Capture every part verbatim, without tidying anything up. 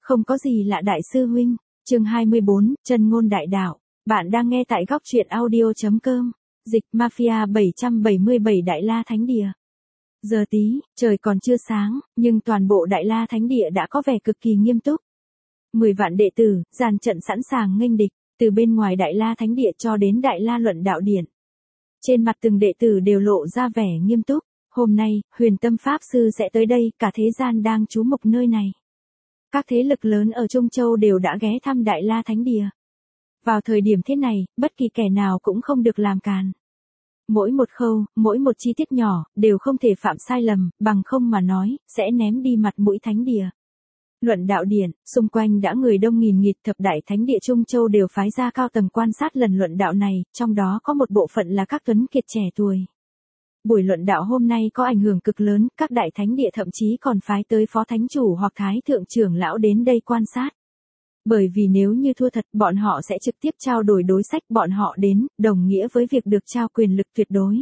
Không có gì lạ đại sư huynh. Chương hai mươi bốn, chân ngôn đại đạo. Bạn đang nghe tại góc truyện audio chấm com. Dịch Mafia bảy trăm bảy mươi bảy Đại La Thánh Địa. Giờ tí, trời còn chưa sáng, nhưng toàn bộ Đại La Thánh Địa đã có vẻ cực kỳ nghiêm túc. Mười vạn đệ tử, dàn trận sẵn sàng nghênh địch, từ bên ngoài Đại La Thánh Địa cho đến Đại La Luận Đạo Điện. Trên mặt từng đệ tử đều lộ ra vẻ nghiêm túc. Hôm nay, Huyền Tâm Pháp Sư sẽ tới đây, cả thế gian đang chú mục nơi này. Các thế lực lớn ở Trung Châu đều đã ghé thăm Đại La Thánh Địa. Vào thời điểm thế này, bất kỳ kẻ nào cũng không được làm càn. Mỗi một khâu, mỗi một chi tiết nhỏ, đều không thể phạm sai lầm, bằng không mà nói, sẽ ném đi mặt mũi Thánh Địa. Luận Đạo Điện, xung quanh đã người đông nghìn nghịt, thập đại Thánh Địa Trung Châu đều phái ra cao tầng quan sát lần luận đạo này, trong đó có một bộ phận là các tuấn kiệt trẻ tuổi. Buổi luận đạo hôm nay có ảnh hưởng cực lớn, các đại thánh địa thậm chí còn phái tới phó thánh chủ hoặc thái thượng trưởng lão đến đây quan sát. Bởi vì nếu như thua thật, bọn họ sẽ trực tiếp trao đổi đối sách, bọn họ đến, đồng nghĩa với việc được trao quyền lực tuyệt đối.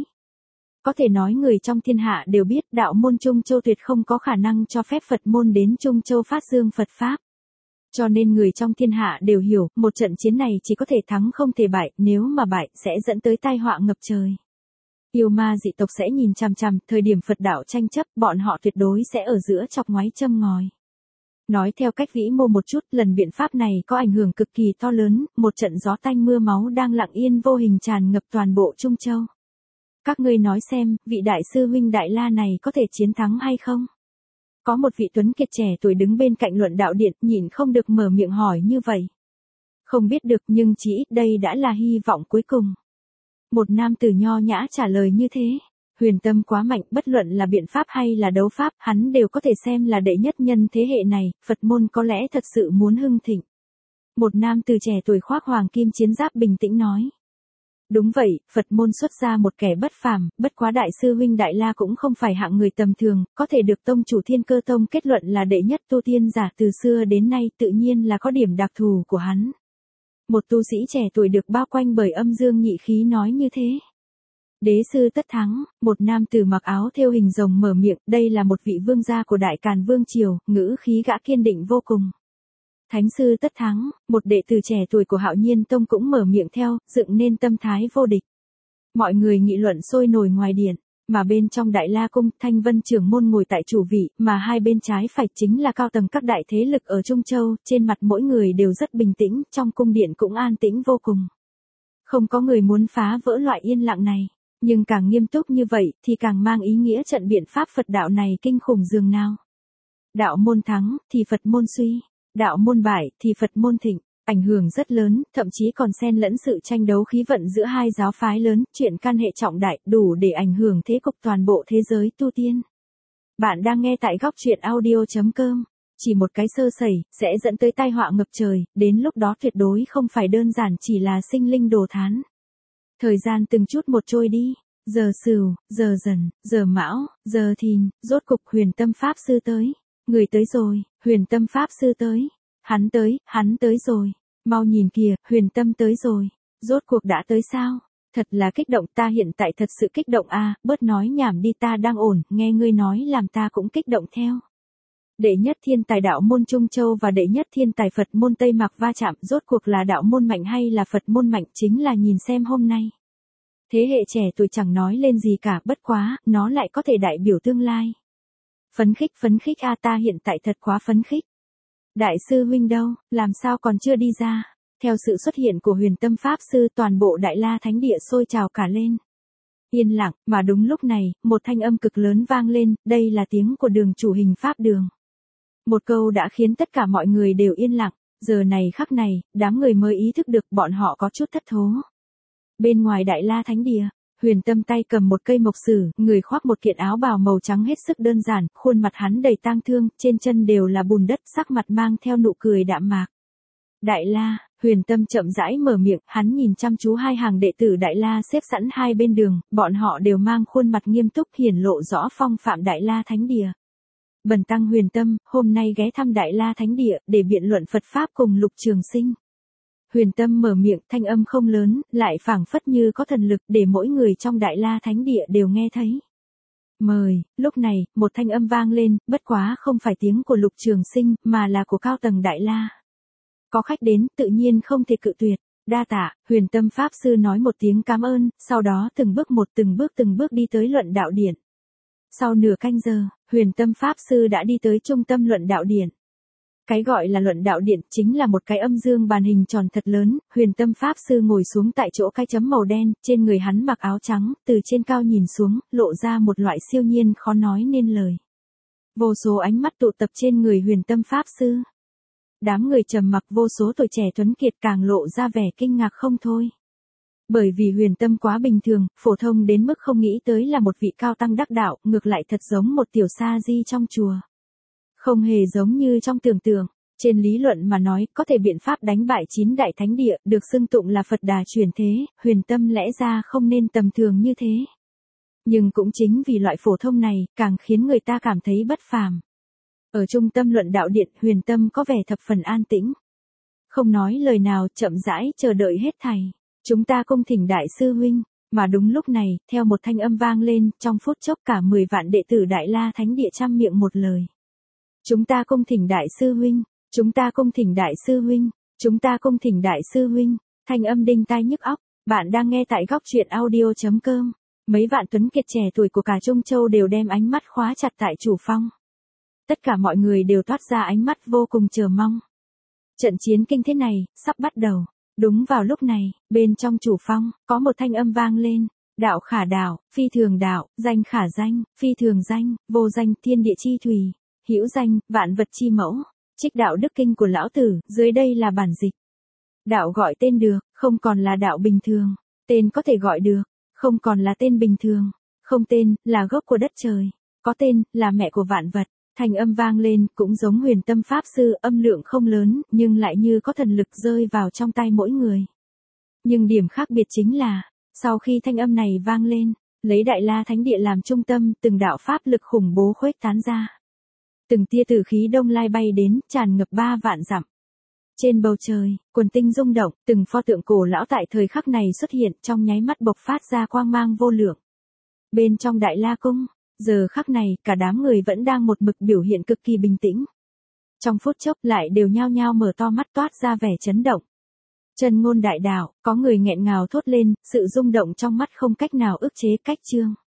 Có thể nói người trong thiên hạ đều biết đạo môn Trung Châu tuyệt không có khả năng cho phép Phật môn đến Trung Châu phát dương Phật Pháp. Cho nên người trong thiên hạ đều hiểu, một trận chiến này chỉ có thể thắng không thể bại, nếu mà bại sẽ dẫn tới tai họa ngập trời. Yêu ma dị tộc sẽ nhìn chằm chằm, thời điểm Phật đạo tranh chấp, bọn họ tuyệt đối sẽ ở giữa chọc ngoáy châm ngòi. Nói theo cách vĩ mô một chút, lần biện pháp này có ảnh hưởng cực kỳ to lớn, một trận gió tanh mưa máu đang lặng yên vô hình tràn ngập toàn bộ Trung Châu. Các ngươi nói xem, vị đại sư huynh Đại La này có thể chiến thắng hay không? Có một vị tuấn kiệt trẻ tuổi đứng bên cạnh luận đạo điện, nhịn không được mở miệng hỏi như vậy. Không biết được, nhưng chỉ ít đây đã là hy vọng cuối cùng. Một nam tử nho nhã trả lời như thế. Huyền Tâm quá mạnh, bất luận là biện pháp hay là đấu pháp, hắn đều có thể xem là đệ nhất nhân thế hệ này, Phật môn có lẽ thật sự muốn hưng thịnh. Một nam tử trẻ tuổi khoác hoàng kim chiến giáp bình tĩnh nói. Đúng vậy, Phật môn xuất ra một kẻ bất phàm, bất quá đại sư huynh Đại La cũng không phải hạng người tầm thường, có thể được tông chủ Thiên Cơ Tông kết luận là đệ nhất tu tiên giả từ xưa đến nay, tự nhiên là có điểm đặc thù của hắn. Một tu sĩ trẻ tuổi được bao quanh bởi âm dương nhị khí nói như thế. Đế sư tất thắng, một nam tử mặc áo thêu hình rồng mở miệng, đây là một vị vương gia của Đại Càn Vương Triều, ngữ khí gã kiên định vô cùng. Thánh sư tất thắng, một đệ tử trẻ tuổi của Hạo Nhiên Tông cũng mở miệng theo, dựng nên tâm thái vô địch. Mọi người nghị luận sôi nổi ngoài điện, mà bên trong Đại La Cung, Thanh Vân trưởng môn ngồi tại chủ vị, mà hai bên trái phải chính là cao tầng các đại thế lực ở Trung Châu, trên mặt mỗi người đều rất bình tĩnh, trong cung điện cũng an tĩnh vô cùng. Không có người muốn phá vỡ loại yên lặng này, nhưng càng nghiêm túc như vậy thì càng mang ý nghĩa trận biện pháp Phật đạo này kinh khủng dường nào. Đạo môn thắng thì Phật môn suy, đạo môn bại thì Phật môn thịnh, ảnh hưởng rất lớn, thậm chí còn xen lẫn sự tranh đấu khí vận giữa hai giáo phái lớn, chuyện can hệ trọng đại, đủ để ảnh hưởng thế cục toàn bộ thế giới tu tiên. Bạn đang nghe tại góc truyện audio chấm com. Chỉ một cái sơ sẩy, sẽ dẫn tới tai họa ngập trời, đến lúc đó tuyệt đối không phải đơn giản chỉ là sinh linh đồ thán. Thời gian từng chút một trôi đi, giờ Sửu, giờ Dần, giờ Mão, giờ Thìn, rốt cục Huyền Tâm Pháp Sư tới. Người tới rồi, Huyền Tâm Pháp Sư tới. Hắn tới, hắn tới rồi. Mau nhìn kìa, Huyền Tâm tới rồi. Rốt cuộc đã tới sao? Thật là kích động, ta hiện tại thật sự kích động a, bớt nói nhảm đi, ta đang ổn, nghe ngươi nói làm ta cũng kích động theo. Đệ nhất thiên tài đạo môn Trung Châu và đệ nhất thiên tài Phật môn Tây Mạc va chạm, rốt cuộc là đạo môn mạnh hay là Phật môn mạnh, chính là nhìn xem hôm nay. Thế hệ trẻ tuổi chẳng nói lên gì cả, bất quá, nó lại có thể đại biểu tương lai. Phấn khích phấn khích a, ta hiện tại thật quá phấn khích. Đại sư huynh đâu, làm sao còn chưa đi ra? Theo sự xuất hiện của Huyền Tâm Pháp Sư, toàn bộ Đại La Thánh Địa sôi trào cả lên. Yên lặng, mà đúng lúc này, một thanh âm cực lớn vang lên, đây là tiếng của đường chủ Hình Pháp Đường. Một câu đã khiến tất cả mọi người đều yên lặng, giờ này khắc này, đám người mới ý thức được bọn họ có chút thất thố. Bên ngoài Đại La Thánh Địa, Huyền Tâm tay cầm một cây mộc sử, người khoác một kiện áo bào màu trắng hết sức đơn giản, khuôn mặt hắn đầy tang thương, trên chân đều là bùn đất, sắc mặt mang theo nụ cười đạm mạc. Đại La, Huyền Tâm chậm rãi mở miệng, hắn nhìn chăm chú hai hàng đệ tử Đại La xếp sẵn hai bên đường, bọn họ đều mang khuôn mặt nghiêm túc hiển lộ rõ phong phạm Đại La Thánh Địa. Bần tăng Huyền Tâm, hôm nay ghé thăm Đại La Thánh Địa, để biện luận Phật Pháp cùng Lục Trường Sinh. Huyền Tâm mở miệng, thanh âm không lớn, lại phảng phất như có thần lực để mỗi người trong Đại La Thánh Địa đều nghe thấy. Mời, lúc này, một thanh âm vang lên, bất quá không phải tiếng của Lục Trường Sinh, mà là của cao tầng Đại La. Có khách đến, tự nhiên không thể cự tuyệt. Đa tạ, Huyền Tâm Pháp Sư nói một tiếng cảm ơn, sau đó từng bước một từng bước từng bước đi tới luận đạo điện. Sau nửa canh giờ, Huyền Tâm Pháp Sư đã đi tới trung tâm luận đạo điện. Cái gọi là luận đạo điện chính là một cái âm dương bàn hình tròn thật lớn, Huyền Tâm Pháp Sư ngồi xuống tại chỗ cái chấm màu đen, trên người hắn mặc áo trắng, từ trên cao nhìn xuống, lộ ra một loại siêu nhiên khó nói nên lời. Vô số ánh mắt tụ tập trên người Huyền Tâm Pháp Sư. Đám người trầm mặc, vô số tuổi trẻ tuấn kiệt càng lộ ra vẻ kinh ngạc không thôi. Bởi vì Huyền Tâm quá bình thường, phổ thông đến mức không nghĩ tới là một vị cao tăng đắc đạo, ngược lại thật giống một tiểu sa di trong chùa. Không hề giống như trong tưởng tượng, trên lý luận mà nói, có thể biện pháp đánh bại chín đại thánh địa, được xưng tụng là Phật Đà chuyển thế, Huyền Tâm lẽ ra không nên tầm thường như thế. Nhưng cũng chính vì loại phổ thông này, càng khiến người ta cảm thấy bất phàm. Ở trung tâm luận đạo điện, Huyền Tâm có vẻ thập phần an tĩnh. Không nói lời nào, chậm rãi chờ đợi hết thảy. Chúng ta cung thỉnh đại sư huynh. Mà đúng lúc này, theo một thanh âm vang lên, trong phút chốc cả mười vạn đệ tử Đại La Thánh Địa trăm miệng một lời. Chúng ta cung thỉnh đại sư huynh, chúng ta cung thỉnh đại sư huynh, chúng ta cung thỉnh đại sư huynh. Thanh âm đinh tai nhức óc. Bạn đang nghe tại góc truyện audio chấm com. Mấy vạn tuấn kiệt trẻ tuổi của cả Trung Châu đều đem ánh mắt khóa chặt tại chủ phong. Tất cả mọi người đều toát ra ánh mắt vô cùng chờ mong. Trận chiến kinh thế này, sắp bắt đầu. Đúng vào lúc này, bên trong chủ phong, có một thanh âm vang lên. Đạo khả đạo, phi thường đạo, danh khả danh, phi thường danh, vô danh, thiên địa chi thùy, hữu danh, vạn vật chi mẫu. Trích đạo đức kinh của lão tử, dưới đây là bản dịch. Đạo gọi tên được, không còn là đạo bình thường. Tên có thể gọi được, không còn là tên bình thường. Không tên, là gốc của đất trời. Có tên, là mẹ của vạn vật. Thành âm vang lên, cũng giống Huyền Tâm Pháp Sư, âm lượng không lớn, nhưng lại như có thần lực rơi vào trong tay mỗi người. Nhưng điểm khác biệt chính là, sau khi thanh âm này vang lên, lấy Đại La Thánh Địa làm trung tâm, từng đạo pháp lực khủng bố khuếch tán ra. Từng tia tử khí đông lai bay đến, tràn ngập ba vạn dặm. Trên bầu trời, quần tinh rung động, từng pho tượng cổ lão tại thời khắc này xuất hiện, trong nháy mắt bộc phát ra quang mang vô lượng. Bên trong Đại La Cung, giờ khắc này, cả đám người vẫn đang một mực biểu hiện cực kỳ bình tĩnh. Trong phút chốc lại đều nhao nhao mở to mắt toát ra vẻ chấn động. Chân ngôn đại đạo, có người nghẹn ngào thốt lên, sự rung động trong mắt không cách nào ức chế cách chương.